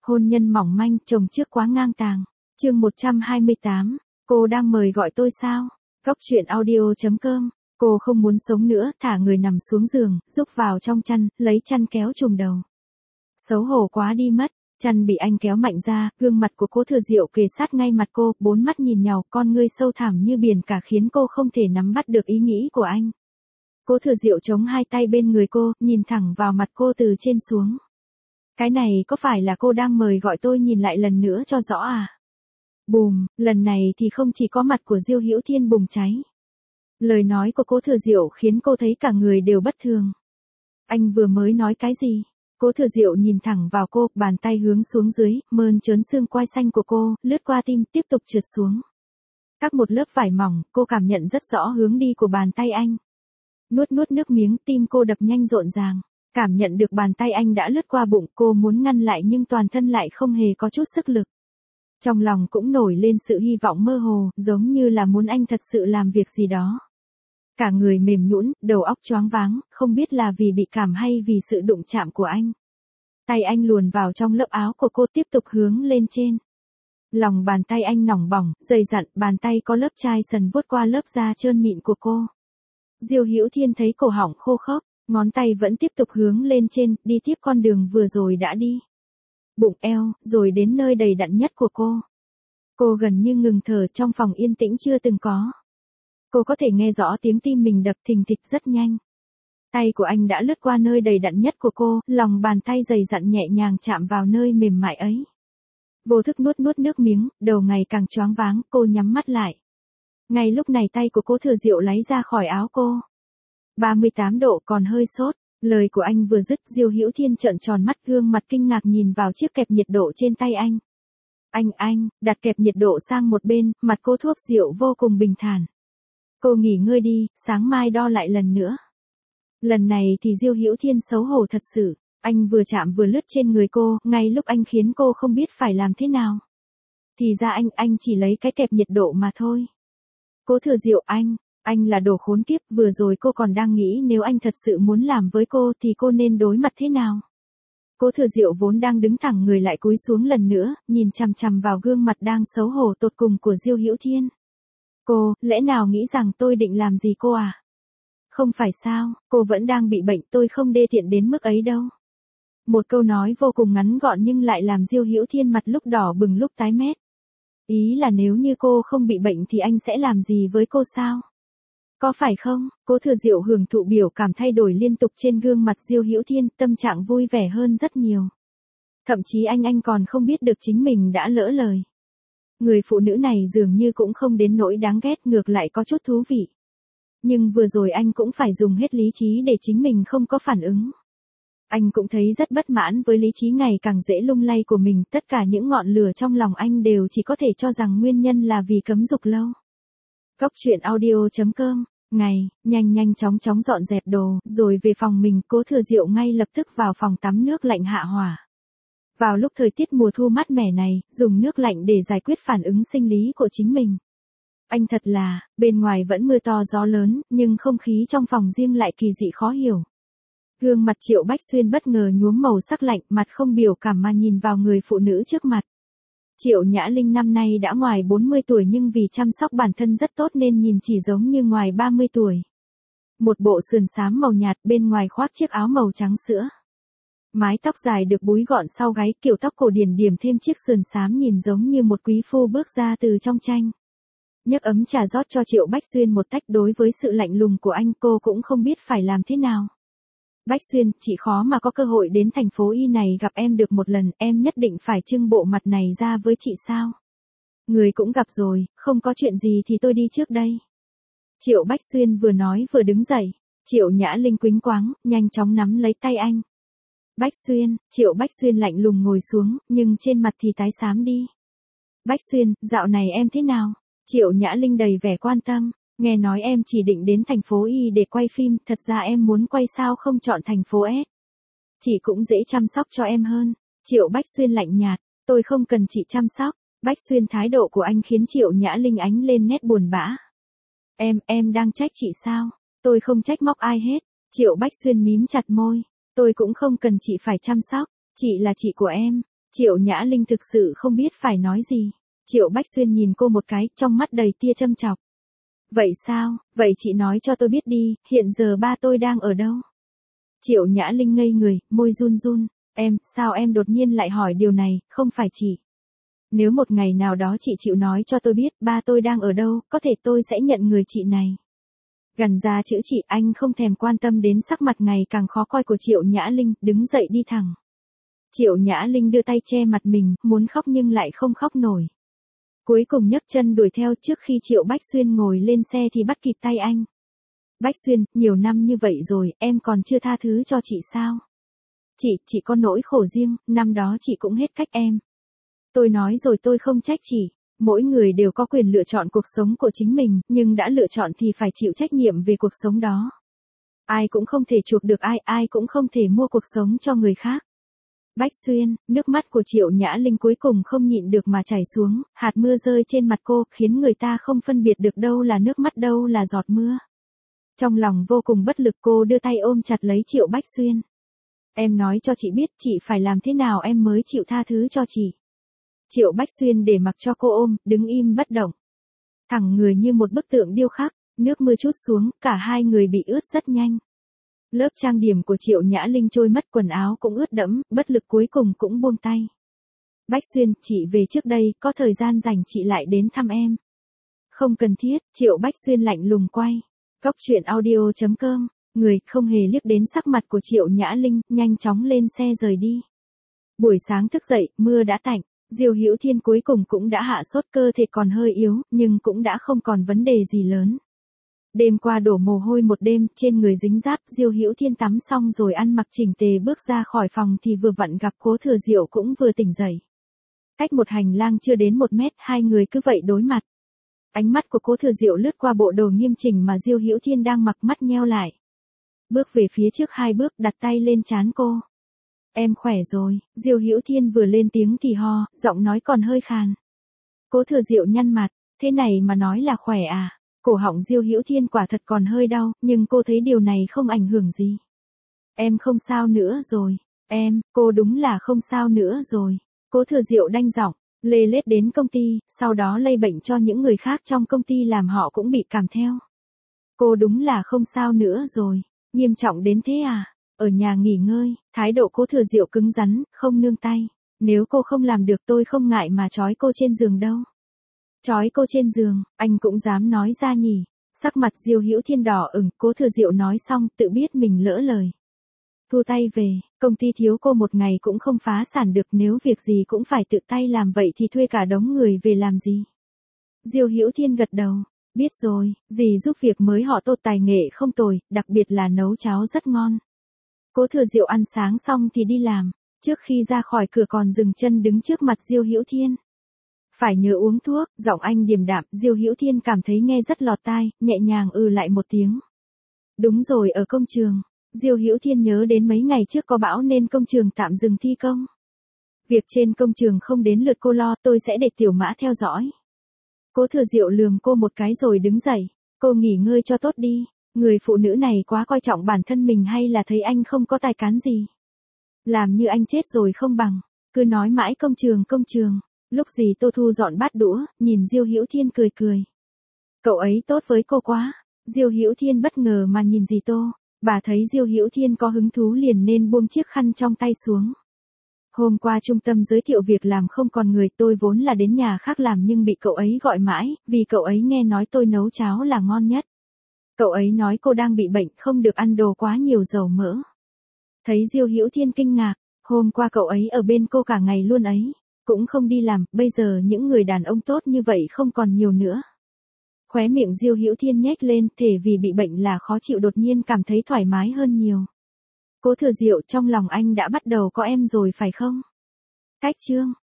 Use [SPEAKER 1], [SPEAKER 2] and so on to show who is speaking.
[SPEAKER 1] Hôn nhân mỏng manh, chồng trước quá ngang tàng. Chương 128, cô đang mời gọi tôi sao? Góc truyện audio.com. Cô không muốn sống nữa, thả người nằm xuống giường, rúc vào trong chăn, lấy chăn kéo trùm đầu. Xấu hổ quá đi mất, chăn bị anh kéo mạnh ra, gương mặt của Cố Thừa Diệu kề sát ngay mặt cô, bốn mắt nhìn nhau, con ngươi sâu thẳm như biển cả khiến cô không thể nắm bắt được ý nghĩ của anh. Cố Thừa Diệu chống hai tay bên người cô, nhìn thẳng vào mặt cô từ trên xuống. Cái này có phải là cô đang mời gọi tôi nhìn lại lần nữa cho rõ à? Bùm, lần này thì không chỉ có mặt của Diêu Hữu Thiên bùng cháy. Lời nói của Cố Thừa Diệu khiến cô thấy cả người đều bất thường. Anh vừa mới nói cái gì? Cố Thừa Diệu nhìn thẳng vào cô, bàn tay hướng xuống dưới, mơn trớn xương quai xanh của cô, lướt qua tim, tiếp tục trượt xuống. Các một lớp vải mỏng, cô cảm nhận rất rõ hướng đi của bàn tay anh. Nuốt nước miếng, tim cô đập nhanh rộn ràng. Cảm nhận được bàn tay anh đã lướt qua bụng, cô muốn ngăn lại nhưng toàn thân lại không hề có chút sức lực. Trong lòng cũng nổi lên sự hy vọng mơ hồ, giống như là muốn anh thật sự làm việc gì đó. Cả người mềm nhũn, đầu óc choáng váng, không biết là vì bị cảm hay vì sự đụng chạm của anh. Tay anh luồn vào trong lớp áo của cô, tiếp tục hướng lên trên. Lòng bàn tay anh nóng bỏng, dày dặn, bàn tay có lớp chai sần vuốt qua lớp da trơn mịn của cô. Diêu Hữu Thiên thấy cổ họng khô khốc, ngón tay vẫn tiếp tục hướng lên trên, đi tiếp con đường vừa rồi đã đi. Bụng eo, rồi đến nơi đầy đặn nhất của cô. Cô gần như ngừng thở, trong phòng yên tĩnh chưa từng có. Cô có thể nghe rõ tiếng tim mình đập thình thịch rất nhanh. Tay của anh đã lướt qua nơi đầy đặn nhất của cô, lòng bàn tay dày dặn nhẹ nhàng chạm vào nơi mềm mại ấy. Vô thức nuốt nước miếng, đầu ngày càng choáng váng, cô nhắm mắt lại. Ngay lúc này tay của Cố Thừa Diệu lấy ra khỏi áo cô. 38 độ, còn hơi sốt. Lời của anh vừa dứt, Diêu Hữu Thiên trợn tròn mắt, gương mặt kinh ngạc nhìn vào chiếc kẹp nhiệt độ trên tay anh. Anh, đặt kẹp nhiệt độ sang một bên, mặt cô thuốc rượu vô cùng bình thản. Cô nghỉ ngơi đi, sáng mai đo lại lần nữa. Lần này thì Diêu Hữu Thiên xấu hổ thật sự, anh vừa chạm vừa lướt trên người cô, ngay lúc anh khiến cô không biết phải làm thế nào. Thì ra anh chỉ lấy cái kẹp nhiệt độ mà thôi. Cố Thừa Diệu, anh là đồ khốn kiếp, vừa rồi cô còn đang nghĩ nếu anh thật sự muốn làm với cô thì cô nên đối mặt thế nào. Cố Thừa Diệu vốn đang đứng thẳng người lại cúi xuống lần nữa, nhìn chằm chằm vào gương mặt đang xấu hổ tột cùng của Diêu Hữu Thiên. Cô, lẽ nào nghĩ rằng tôi định làm gì cô à? Không phải sao, cô vẫn đang bị bệnh, tôi không đê tiện đến mức ấy đâu. Một câu nói vô cùng ngắn gọn nhưng lại làm Diêu Hữu Thiên mặt lúc đỏ bừng lúc tái mét. Ý là nếu như cô không bị bệnh thì anh sẽ làm gì với cô sao? Có phải không? Cố Thừa Diệu hưởng thụ biểu cảm thay đổi liên tục trên gương mặt Diêu Hữu Thiên, tâm trạng vui vẻ hơn rất nhiều. Thậm chí anh còn không biết được chính mình đã lỡ lời. Người phụ nữ này dường như cũng không đến nỗi đáng ghét, ngược lại có chút thú vị. Nhưng vừa rồi anh cũng phải dùng hết lý trí để chính mình không có phản ứng. Anh cũng thấy rất bất mãn với lý trí ngày càng dễ lung lay của mình, tất cả những ngọn lửa trong lòng anh đều chỉ có thể cho rằng nguyên nhân là vì cấm dục lâu. Góc truyện audio.com. Ngày, nhanh chóng dọn dẹp đồ, rồi về phòng mình. Cố Thừa Diệu ngay lập tức vào phòng tắm nước lạnh hạ hỏa. Vào lúc thời tiết mùa thu mát mẻ này, dùng nước lạnh để giải quyết phản ứng sinh lý của chính mình. Anh thật là, bên ngoài vẫn mưa to gió lớn, nhưng không khí trong phòng riêng lại kỳ dị khó hiểu. Gương mặt Triệu Bách Xuyên bất ngờ nhuốm màu sắc lạnh, mặt không biểu cảm mà nhìn vào người phụ nữ trước mặt. Triệu Nhã Linh năm nay đã ngoài 40 tuổi nhưng vì chăm sóc bản thân rất tốt nên nhìn chỉ giống như ngoài 30 tuổi. Một bộ sườn xám màu nhạt, bên ngoài khoác chiếc áo màu trắng sữa. Mái tóc dài được búi gọn sau gáy, kiểu tóc cổ điển điểm thêm chiếc sườn xám nhìn giống như một quý phu bước ra từ trong tranh. Nhấc ấm trà rót cho Triệu Bách Xuyên một tách, đối với sự lạnh lùng của anh cô cũng không biết phải làm thế nào. Bách Xuyên, chị khó mà có cơ hội đến thành phố Y này gặp em được một lần, em nhất định phải trưng bộ mặt này ra với chị sao? Người cũng gặp rồi, không có chuyện gì thì tôi đi trước đây. Triệu Bách Xuyên vừa nói vừa đứng dậy. Triệu Nhã Linh quĩnh quáng, nhanh chóng nắm lấy tay anh. Bách Xuyên, Triệu Bách Xuyên lạnh lùng ngồi xuống, nhưng trên mặt thì tái xám đi. Bách Xuyên, dạo này em thế nào? Triệu Nhã Linh đầy vẻ quan tâm. Nghe nói em chỉ định đến thành phố Y để quay phim, thật ra em muốn quay sao không chọn thành phố S. Chị cũng dễ chăm sóc cho em hơn. Triệu Bách Xuyên lạnh nhạt, tôi không cần chị chăm sóc. Bách Xuyên, thái độ của anh khiến Triệu Nhã Linh ánh lên nét buồn bã. Em đang trách chị sao? Tôi không trách móc ai hết. Triệu Bách Xuyên mím chặt môi. Tôi cũng không cần chị phải chăm sóc, chị là chị của em. Triệu Nhã Linh thực sự không biết phải nói gì. Triệu Bách Xuyên nhìn cô một cái, trong mắt đầy tia châm chọc. Vậy sao, vậy chị nói cho tôi biết đi, hiện giờ ba tôi đang ở đâu? Triệu Nhã Linh ngây người, môi run run. Sao em đột nhiên lại hỏi điều này, không phải chị. Nếu một ngày nào đó chị chịu nói cho tôi biết ba tôi đang ở đâu, có thể tôi sẽ nhận người chị này. Gằn ra chữ chị, anh không thèm quan tâm đến sắc mặt ngày càng khó coi của Triệu Nhã Linh, đứng dậy đi thẳng. Triệu Nhã Linh đưa tay che mặt mình, muốn khóc nhưng lại không khóc nổi. Cuối cùng nhấc chân đuổi theo, trước khi Triệu Bách Xuyên ngồi lên xe thì bắt kịp tay anh. Bách Xuyên, nhiều năm như vậy rồi, em còn chưa tha thứ cho chị sao? Chị có nỗi khổ riêng, năm đó chị cũng hết cách em. Tôi nói rồi, tôi không trách chị. Mỗi người đều có quyền lựa chọn cuộc sống của chính mình, nhưng đã lựa chọn thì phải chịu trách nhiệm về cuộc sống đó. Ai cũng không thể chuộc được ai, ai cũng không thể mua cuộc sống cho người khác. Bách Xuyên, nước mắt của Triệu Nhã Linh cuối cùng không nhịn được mà chảy xuống, hạt mưa rơi trên mặt cô, khiến người ta không phân biệt được đâu là nước mắt đâu là giọt mưa. Trong lòng vô cùng bất lực, cô đưa tay ôm chặt lấy Triệu Bách Xuyên. Em nói cho chị biết chị phải làm thế nào em mới chịu tha thứ cho chị. Triệu Bách Xuyên để mặc cho cô ôm, đứng im bất động. Thẳng người như một bức tượng điêu khắc, nước mưa trút xuống, cả hai người bị ướt rất nhanh. Lớp trang điểm của Triệu Nhã Linh trôi mất, quần áo cũng ướt đẫm, bất lực cuối cùng cũng buông tay. Bách Xuyên, chị về trước đây, có thời gian rảnh chị lại đến thăm em. Không cần thiết, Triệu Bách Xuyên lạnh lùng quay. Góc truyện audio.com, người không hề liếc đến sắc mặt của Triệu Nhã Linh, nhanh chóng lên xe rời đi. Buổi sáng thức dậy, mưa đã tạnh, Diêu Hữu Thiên cuối cùng cũng đã hạ sốt, cơ thể còn hơi yếu, nhưng cũng đã không còn vấn đề gì lớn. Đêm qua đổ mồ hôi một đêm, trên người dính ráp, Diêu Hữu Thiên tắm xong rồi ăn mặc chỉnh tề bước ra khỏi phòng thì vừa vặn gặp Cố Thừa Diệu cũng vừa tỉnh dậy. Cách một hành lang chưa đến 1 mét, hai người cứ vậy đối mặt. Ánh mắt của Cố Thừa Diệu lướt qua bộ đồ nghiêm chỉnh mà Diêu Hữu Thiên đang mặc, mắt nheo lại. Bước về phía trước 2 bước, đặt tay lên trán cô. Em khỏe rồi, Diêu Hữu Thiên vừa lên tiếng thì ho, giọng nói còn hơi khàn. Cố Thừa Diệu nhăn mặt, thế này mà nói là khỏe à? Cổ họng Diêu Hữu Thiên quả thật còn hơi đau, nhưng cô thấy điều này không ảnh hưởng gì. Em không sao nữa rồi, cô đúng là không sao nữa rồi. Cố Thừa Diệu đanh giọng, lê lết đến công ty, sau đó lây bệnh cho những người khác trong công ty làm họ cũng bị cảm theo. Cô đúng là không sao nữa rồi, nghiêm trọng đến thế à? Ở nhà nghỉ ngơi, thái độ Cố Thừa Diệu cứng rắn, không nương tay. Nếu cô không làm được tôi không ngại mà trói cô trên giường đâu. Trói cô trên giường, anh cũng dám nói ra nhỉ? Sắc mặt Diêu Hữu Thiên đỏ ửng, Cố Thừa Diệu nói xong, tự biết mình lỡ lời. Thu tay về, công ty thiếu cô một ngày cũng không phá sản được, nếu việc gì cũng phải tự tay làm vậy thì thuê cả đống người về làm gì? Diêu Hữu Thiên gật đầu, biết rồi, dì giúp việc mới họ Tốt tài nghệ không tồi, đặc biệt là nấu cháo rất ngon. Cố Thừa Diệu ăn sáng xong thì đi làm, trước khi ra khỏi cửa còn dừng chân đứng trước mặt Diêu Hữu Thiên. Phải nhớ uống thuốc, giọng anh điềm đạm, Diêu Hữu Thiên cảm thấy nghe rất lọt tai, nhẹ nhàng lại một tiếng. Đúng rồi, ở công trường. Diêu Hữu Thiên nhớ đến mấy ngày trước có bão nên công trường tạm dừng thi công. Việc trên công trường không đến lượt cô lo, tôi sẽ để Tiểu Mã theo dõi. Cố Thừa Diệu lườm cô một cái rồi đứng dậy, cô nghỉ ngơi cho tốt đi. Người phụ nữ này quá coi trọng bản thân mình hay là thấy anh không có tài cán gì? Làm như anh chết rồi không bằng, cứ nói mãi công trường. Lúc gì Tô thu dọn bát đũa, nhìn Diêu Hữu Thiên cười cười. Cậu ấy tốt với cô quá. Diêu Hữu Thiên bất ngờ mà nhìn dì Tô, bà thấy Diêu Hữu Thiên có hứng thú liền nên buông chiếc khăn trong tay xuống. Hôm qua trung tâm giới thiệu việc làm không còn người, tôi vốn là đến nhà khác làm nhưng bị cậu ấy gọi mãi, vì cậu ấy nghe nói tôi nấu cháo là ngon nhất. Cậu ấy nói cô đang bị bệnh, không được ăn đồ quá nhiều dầu mỡ. Thấy Diêu Hữu Thiên kinh ngạc, hôm qua cậu ấy ở bên cô cả ngày luôn ấy, cũng không đi làm, bây giờ những người đàn ông tốt như vậy không còn nhiều nữa. Khóe miệng Diêu Hữu Thiên nhếch lên, thể vì bị bệnh là khó chịu đột nhiên cảm thấy thoải mái hơn nhiều. Cố Thừa Diệu, trong lòng anh đã bắt đầu có em rồi phải không? Cách chương